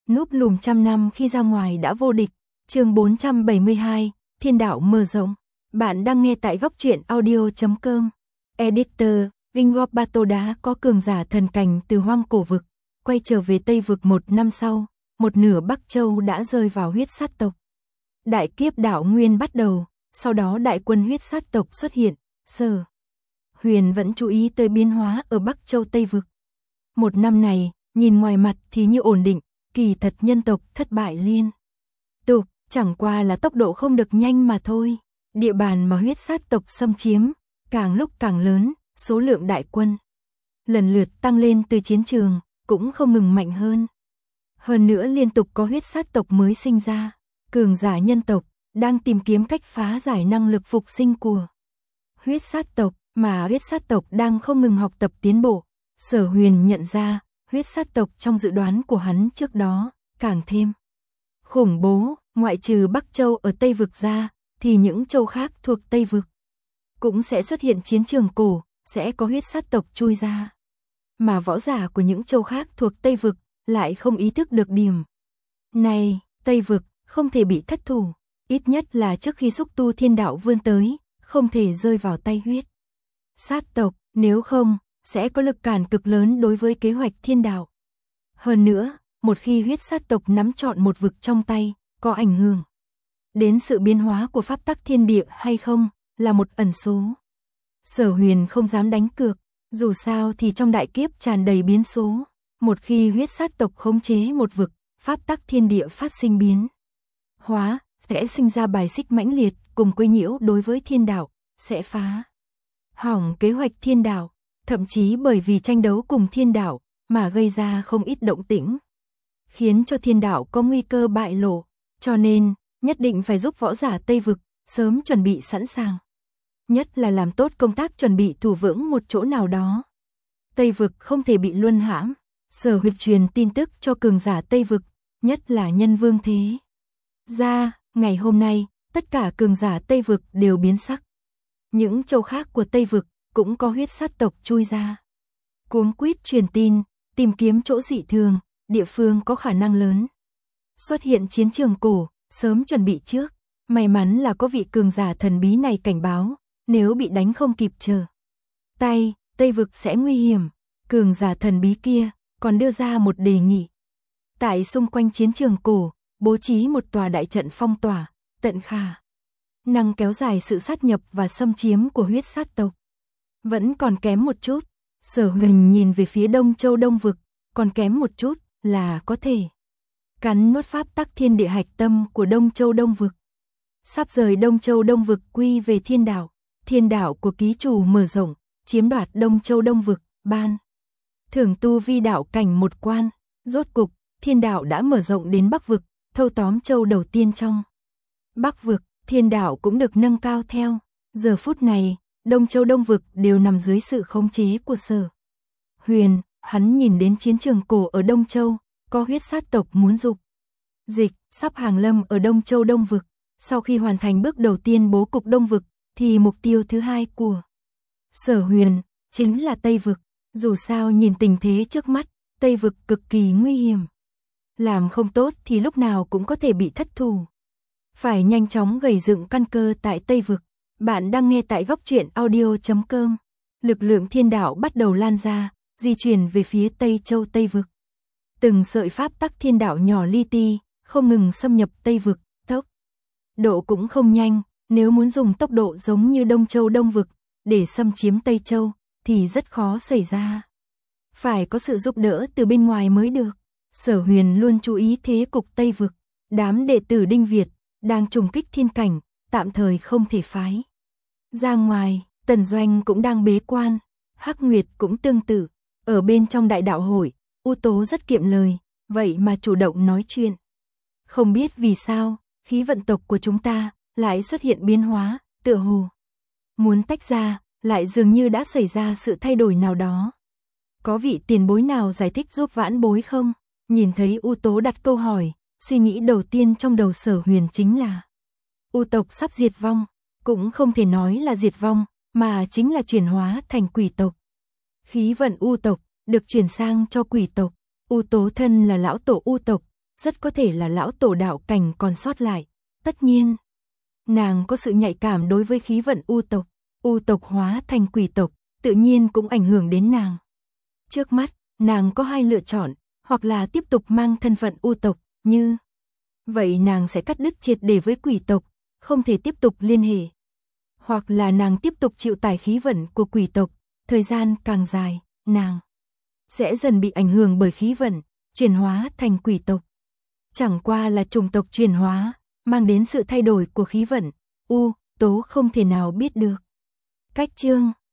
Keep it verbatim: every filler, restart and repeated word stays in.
Núp lùm trăm năm khi ra ngoài đã vô địch. Chương bốn trăm bảy mươi hai, Thiên đạo mở rộng. Bạn đang nghe tại góc truyện audio chấm com. Editor, Vingorp Batoda có cường giả thần cảnh từ hoang cổ vực, quay trở về Tây vực một năm sau, một nửa Bắc Châu đã rơi vào huyết sát tộc. Đại kiếp đảo nguyên bắt đầu, sau đó đại quân huyết sát tộc xuất hiện, Sở Huyền vẫn chú ý tới biến hóa ở Bắc Châu Tây vực. Một năm này, nhìn ngoài mặt thì như ổn định, kỳ thật nhân tộc thất bại liên tục, chẳng qua là tốc độ không được nhanh mà thôi. Địa bàn mà huyết sát tộc xâm chiếm, càng lúc càng lớn, số lượng đại quân lần lượt tăng lên từ chiến trường, cũng không ngừng mạnh hơn. Hơn nữa liên tục có huyết sát tộc mới sinh ra, cường giả nhân tộc đang tìm kiếm cách phá giải năng lực phục sinh của huyết sát tộc, mà huyết sát tộc đang không ngừng học tập tiến bộ. Sở Huyền nhận ra, huyết sát tộc trong dự đoán của hắn trước đó, càng thêm khủng bố, ngoại trừ Bắc Châu ở Tây vực ra, thì những châu khác thuộc Tây vực cũng sẽ xuất hiện chiến trường cổ, sẽ có huyết sát tộc chui ra. Mà võ giả của những châu khác thuộc Tây vực lại không ý thức được điểm này, Tây vực không thể bị thất thủ, ít nhất là trước khi xúc tu thiên đạo vươn tới, không thể rơi vào tay huyết sát tộc, nếu không sẽ có lực cản cực lớn đối với kế hoạch thiên đạo. Hơn nữa, một khi huyết sát tộc nắm trọn một vực trong tay, có ảnh hưởng đến sự biến hóa của pháp tắc thiên địa hay không, là một ẩn số. Sở Huyền không dám đánh cược, dù sao thì trong đại kiếp tràn đầy biến số, một khi huyết sát tộc khống chế một vực, pháp tắc thiên địa phát sinh biến hóa, sẽ sinh ra bài xích mãnh liệt, cùng quấy nhiễu đối với thiên đạo, sẽ phá hỏng kế hoạch thiên đạo, thậm chí bởi vì tranh đấu cùng thiên đạo mà gây ra không ít động tĩnh, khiến cho thiên đạo có nguy cơ bại lộ, cho nên nhất định phải giúp võ giả Tây vực sớm chuẩn bị sẵn sàng, nhất là làm tốt công tác chuẩn bị thủ vững một chỗ nào đó. Tây vực không thể bị luân hãm. Sở Huyền truyền tin tức cho cường giả Tây vực, nhất là Nhân Vương thế ra. Ngày hôm nay, tất cả cường giả Tây vực đều biến sắc. Những châu khác của Tây vực cũng có huyết sát tộc chui ra, cuống quýt truyền tin, tìm kiếm chỗ dị thường, địa phương có khả năng lớn xuất hiện chiến trường cổ, sớm chuẩn bị trước. May mắn là có vị cường giả thần bí này cảnh báo, nếu bị đánh không kịp chờ tay, Tây vực sẽ nguy hiểm. Cường giả thần bí kia còn đưa ra một đề nghị, tại xung quanh chiến trường cổ bố trí một tòa đại trận phong tỏa, tận khả năng kéo dài sự sát nhập và xâm chiếm của huyết sát tộc. Vẫn còn kém một chút. Sở Huyền nhìn về phía Đông Châu Đông vực, còn kém một chút là có thể cắn nuốt pháp tắc thiên địa hạch tâm của Đông Châu Đông vực. Sắp rời Đông Châu Đông vực quy về thiên đạo, thiên đạo của ký chủ mở rộng, chiếm đoạt Đông Châu Đông vực, ban thưởng tu vi đạo cảnh một quan. Rốt cục, thiên đạo đã mở rộng đến Bắc vực, thâu tóm châu đầu tiên trong Bắc vực, thiên đạo cũng được nâng cao theo. Giờ phút này, Đông Châu Đông vực đều nằm dưới sự khống chế của Sở Huyền. Hắn nhìn đến chiến trường cổ ở Đông Châu, có huyết sát tộc muốn dục dịch, sắp hàng lâm ở Đông Châu Đông vực. Sau khi hoàn thành bước đầu tiên bố cục Đông vực, thì mục tiêu thứ hai của Sở Huyền chính là Tây vực. Dù sao nhìn tình thế trước mắt, Tây vực cực kỳ nguy hiểm, làm không tốt thì lúc nào cũng có thể bị thất thủ. Phải nhanh chóng gầy dựng căn cơ tại Tây vực. Bạn đang nghe tại góc truyện audio chấm com. Lực lượng thiên đạo bắt đầu lan ra, di chuyển về phía Tây Châu Tây vực. Từng sợi pháp tắc thiên đạo nhỏ li ti, không ngừng xâm nhập Tây vực, tốc độ cũng không nhanh. Nếu muốn dùng tốc độ giống như Đông Châu Đông vực để xâm chiếm Tây Châu thì rất khó xảy ra. Phải có sự giúp đỡ từ bên ngoài mới được. Sở Huyền luôn chú ý thế cục Tây vực. Đám đệ tử Đinh Việt đang trùng kích thiên cảnh, tạm thời không thể phái ra ngoài. Tần Doanh cũng đang bế quan, Hắc Nguyệt cũng tương tự. Ở bên trong đại đạo hội, U Tố rất kiệm lời, vậy mà chủ động nói chuyện. Không biết vì sao, khí vận tộc của chúng ta lại xuất hiện biến hóa, tựa hồ muốn tách ra, lại dường như đã xảy ra sự thay đổi nào đó. Có vị tiền bối nào giải thích giúp vãn bối không? Nhìn thấy U Tố đặt câu hỏi, suy nghĩ đầu tiên trong đầu Sở Huyền chính là U tộc sắp diệt vong, cũng không thể nói là diệt vong, mà chính là chuyển hóa thành quỷ tộc. Khí vận U tộc được chuyển sang cho quỷ tộc. U Tố thân là lão tổ U tộc, rất có thể là lão tổ đạo cảnh còn sót lại. Tất nhiên, nàng có sự nhạy cảm đối với khí vận u tộc, u tộc hóa thành quỷ tộc, tự nhiên cũng ảnh hưởng đến nàng. Trước mắt, nàng có hai lựa chọn, hoặc là tiếp tục mang thân phận u tộc, như vậy nàng sẽ cắt đứt triệt để với quỷ tộc, không thể tiếp tục liên hệ. Hoặc là nàng tiếp tục chịu tải khí vận của quỷ tộc, thời gian càng dài, nàng sẽ dần bị ảnh hưởng bởi khí vận, chuyển hóa thành quỷ tộc. Chẳng qua là chủng tộc chuyển hóa, mang đến sự thay đổi của khí vận, u tố không thể nào biết được. Cách chương